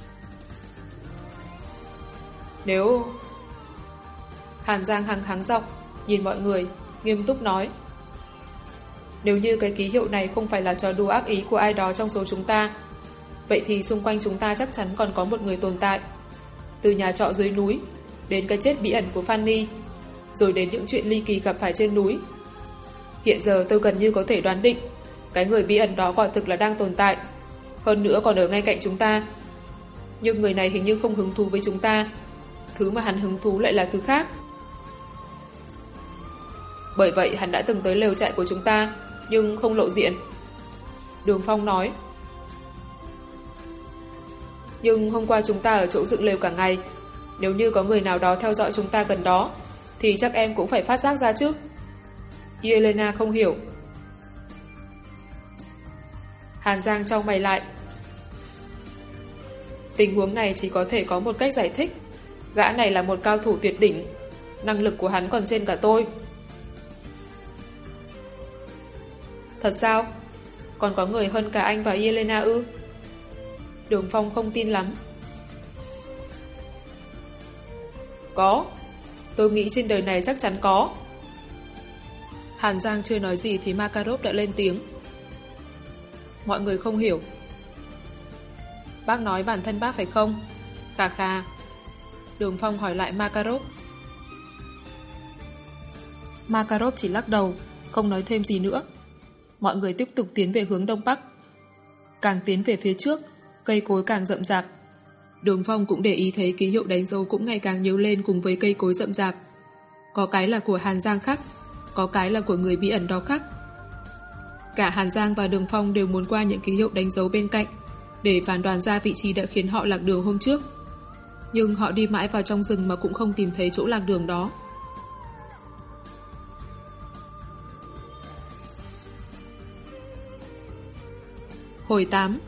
Nếu... Hàn Giang hắng giọng, nhìn mọi người, nghiêm túc nói. Nếu như cái ký hiệu này không phải là trò đùa ác ý của ai đó trong số chúng ta, vậy thì xung quanh chúng ta chắc chắn còn có một người tồn tại. Từ nhà trọ dưới núi, đến cái chết bí ẩn của Fanny, rồi đến những chuyện ly kỳ gặp phải trên núi. Hiện giờ tôi gần như có thể đoán định, cái người bí ẩn đó quả thực là đang tồn tại, hơn nữa còn ở ngay cạnh chúng ta. Nhưng người này hình như không hứng thú với chúng ta, thứ mà hắn hứng thú lại là thứ khác. Bởi vậy hắn đã từng tới lều trại của chúng ta, nhưng không lộ diện. Đường Phong nói. Nhưng hôm qua chúng ta ở chỗ dựng lều cả ngày, nếu như có người nào đó theo dõi chúng ta gần đó, thì chắc em cũng phải phát giác ra chứ. Yelena không hiểu. Hàn Giang chau mày lại. Tình huống này chỉ có thể có một cách giải thích. Gã này là một cao thủ tuyệt đỉnh, năng lực của hắn còn trên cả tôi. Thật sao? Còn có người hơn cả anh và Yelena ư? Đường Phong không tin lắm. Có. Tôi nghĩ trên đời này chắc chắn có. Hàn Giang chưa nói gì thì Makarov đã lên tiếng. Mọi người không hiểu. Bác nói bản thân bác phải không? Khà khà. Đường Phong hỏi lại Makarov. Makarov chỉ lắc đầu, không nói thêm gì nữa. Mọi người tiếp tục tiến về hướng đông bắc. Càng tiến về phía trước, cây cối càng rậm rạp. Đường Phong cũng để ý thấy ký hiệu đánh dấu cũng ngày càng nhiều lên cùng với cây cối rậm rạp. Có cái là của Hàn Giang khắc, có cái là của người bí ẩn đó khắc. Cả Hàn Giang và Đường Phong đều muốn qua những ký hiệu đánh dấu bên cạnh để phán đoán ra vị trí đã khiến họ lạc đường hôm trước. Nhưng họ đi mãi vào trong rừng mà cũng không tìm thấy chỗ lạc đường đó. Hồi 8.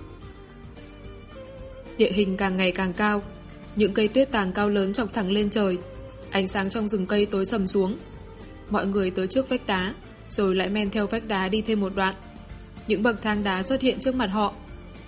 Địa hình càng ngày càng cao, những cây tuyết tàng cao lớn chọc thẳng lên trời, ánh sáng trong rừng cây tối sầm xuống. Mọi người tới trước vách đá, rồi lại men theo vách đá đi thêm một đoạn. Những bậc thang đá xuất hiện trước mặt họ.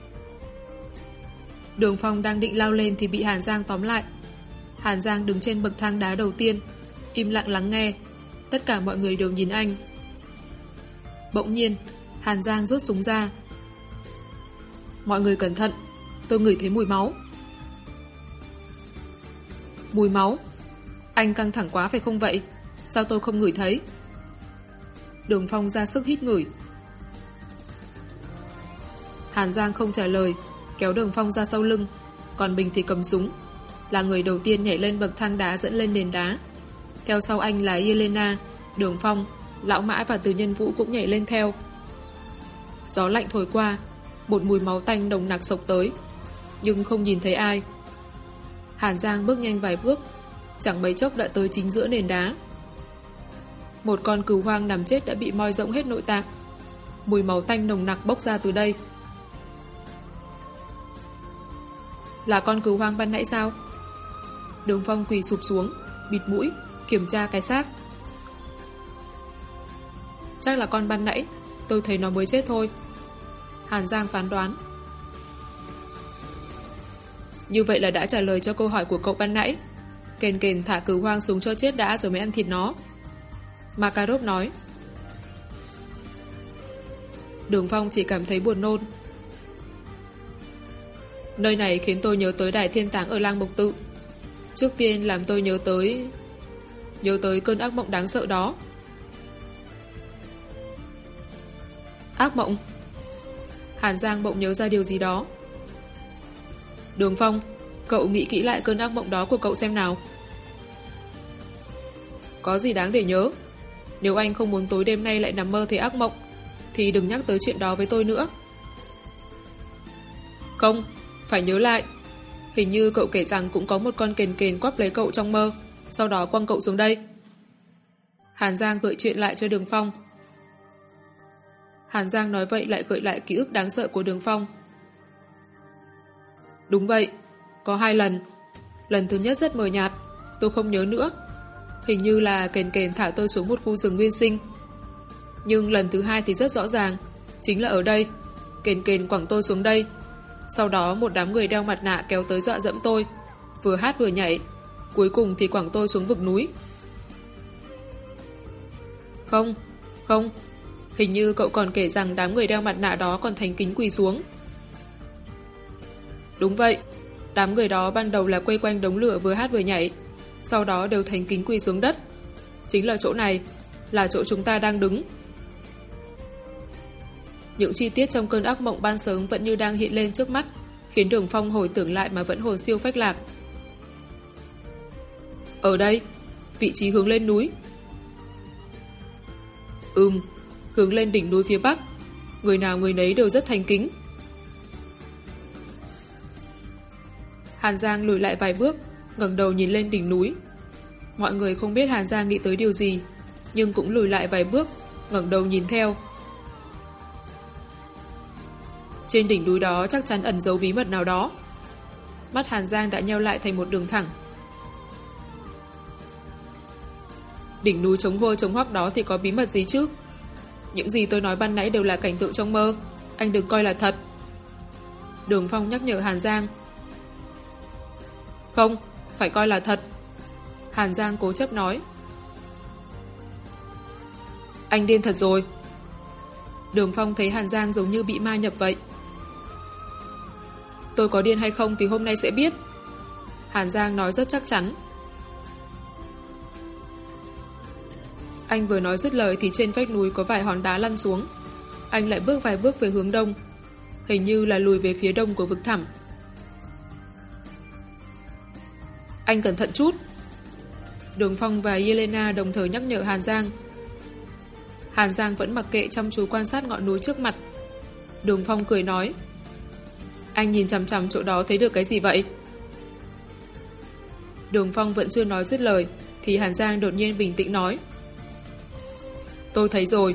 Đường Phong đang định lao lên thì bị Hàn Giang tóm lại. Hàn Giang đứng trên bậc thang đá đầu tiên, im lặng lắng nghe. Tất cả mọi người đều nhìn anh. Bỗng nhiên, Hàn Giang rút súng ra. Mọi người cẩn thận, tôi ngửi thấy mùi máu. Mùi máu? Anh căng thẳng quá phải không vậy? Sao tôi không ngửi thấy? Đường Phong ra sức hít ngửi. Hàn Giang không trả lời, kéo Đường Phong ra sau lưng, còn mình thì cầm súng, là người đầu tiên nhảy lên bậc thang đá dẫn lên nền đá. Theo sau anh là Yelena Đường Phong, Lão Mã và Từ Nhân Vũ cũng nhảy lên theo. Gió lạnh thổi qua, một mùi máu tanh nồng nặc xộc tới, nhưng không nhìn thấy ai. Hàn Giang bước nhanh vài bước, chẳng mấy chốc đã tới chính giữa nền đá. Một con cừu hoang nằm chết đã bị moi rỗng hết nội tạng. Mùi máu tanh nồng nặc bốc ra từ đây. Là con cừu hoang ban nãy sao? Đường Phong quỳ sụp xuống, bịt mũi, kiểm tra cái xác. Chắc là con ban nãy, tôi thấy nó mới chết thôi. Hàn Giang phán đoán. Như vậy là đã trả lời cho câu hỏi của cậu ban nãy. Kền kền thả cừu hoang xuống cho chết đã rồi mới ăn thịt nó. Makarov nói. Đường Phong chỉ cảm thấy buồn nôn. Nơi này khiến tôi nhớ tới đài thiên táng ở Lang Mộc Tự. Trước tiên làm tôi nhớ tới cơn ác mộng đáng sợ đó. Ác mộng? Hàn Giang bỗng nhớ ra điều gì đó. Đường Phong, cậu nghĩ kỹ lại cơn ác mộng đó của cậu xem nào. Có gì đáng để nhớ? Nếu anh không muốn tối đêm nay lại nằm mơ thấy ác mộng thì đừng nhắc tới chuyện đó với tôi nữa. Không, phải nhớ lại. Hình như cậu kể rằng cũng có một con kền kền quắp lấy cậu trong mơ, sau đó quăng cậu xuống đây. Hàn Giang gợi chuyện lại cho Đường Phong. Hàn Giang nói vậy lại gợi lại ký ức đáng sợ của Đường Phong. Đúng vậy, có 2 lần. Lần thứ nhất rất mờ nhạt, tôi không nhớ nữa. Hình như là kền kền thả tôi xuống một khu rừng nguyên sinh. Nhưng lần thứ 2 thì rất rõ ràng, chính là ở đây. Kền kền quẳng tôi xuống đây. Sau đó một đám người đeo mặt nạ kéo tới dọa dẫm tôi, vừa hát vừa nhảy. Cuối cùng thì quẳng tôi xuống vực núi. Không, hình như cậu còn kể rằng đám người đeo mặt nạ đó còn thành kính quỳ xuống. Đúng vậy, đám người đó ban đầu là quây quanh đống lửa vừa hát vừa nhảy, sau đó đều thành kính quỳ xuống đất. Chính là chỗ này, là chỗ chúng ta đang đứng. Những chi tiết trong cơn ác mộng ban sớm vẫn như đang hiện lên trước mắt, khiến Đường Phong hồi tưởng lại mà vẫn hồn siêu phách lạc. Ở đây, vị trí hướng lên núi. Hướng lên đỉnh núi phía Bắc. Người nào người nấy đều rất thành kính. Hàn Giang lùi lại vài bước, ngẩng đầu nhìn lên đỉnh núi. Mọi người không biết Hàn Giang nghĩ tới điều gì, nhưng cũng lùi lại vài bước, ngẩng đầu nhìn theo. Trên đỉnh núi đó chắc chắn ẩn giấu bí mật nào đó. Mắt Hàn Giang đã nheo lại thành một đường thẳng. Đỉnh núi trống hôi trống hoắc đó thì có bí mật gì chứ? Những gì tôi nói ban nãy đều là cảnh tượng trong mơ, anh đừng coi là thật. Đường Phong nhắc nhở Hàn Giang. Không, phải coi là thật. Hàn Giang cố chấp nói. Anh điên thật rồi. Đường Phong thấy Hàn Giang giống như bị ma nhập vậy. Tôi có điên hay không thì hôm nay sẽ biết. Hàn Giang nói rất chắc chắn. Anh vừa nói dứt lời thì trên vách núi có vài hòn đá lăn xuống. Anh lại bước vài bước về hướng đông, hình như là lùi về phía đông của vực thẳm. Anh cẩn thận chút. Đường Phong và Yelena đồng thời nhắc nhở Hàn Giang. Hàn Giang vẫn mặc kệ chăm chú quan sát ngọn núi trước mặt. Đường Phong cười nói. Anh nhìn chằm chằm chỗ đó thấy được cái gì vậy? Đường Phong vẫn chưa nói dứt lời thì Hàn Giang đột nhiên bình tĩnh nói. Tôi thấy rồi.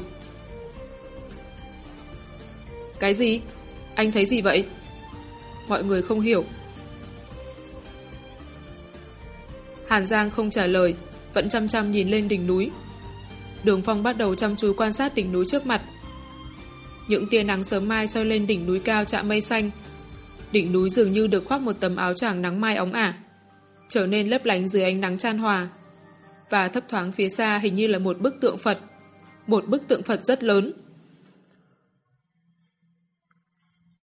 Cái gì? Anh thấy gì vậy? Mọi người không hiểu. Hàn Giang không trả lời, vẫn chăm chăm nhìn lên đỉnh núi. Đường Phong bắt đầu chăm chú quan sát đỉnh núi trước mặt. Những tia nắng sớm mai soi lên đỉnh núi cao chạm mây xanh. Đỉnh núi dường như được khoác một tấm áo choàng nắng mai óng ả, trở nên lấp lánh dưới ánh nắng chan hòa. Và thấp thoáng phía xa hình như là một bức tượng Phật. Một bức tượng Phật rất lớn.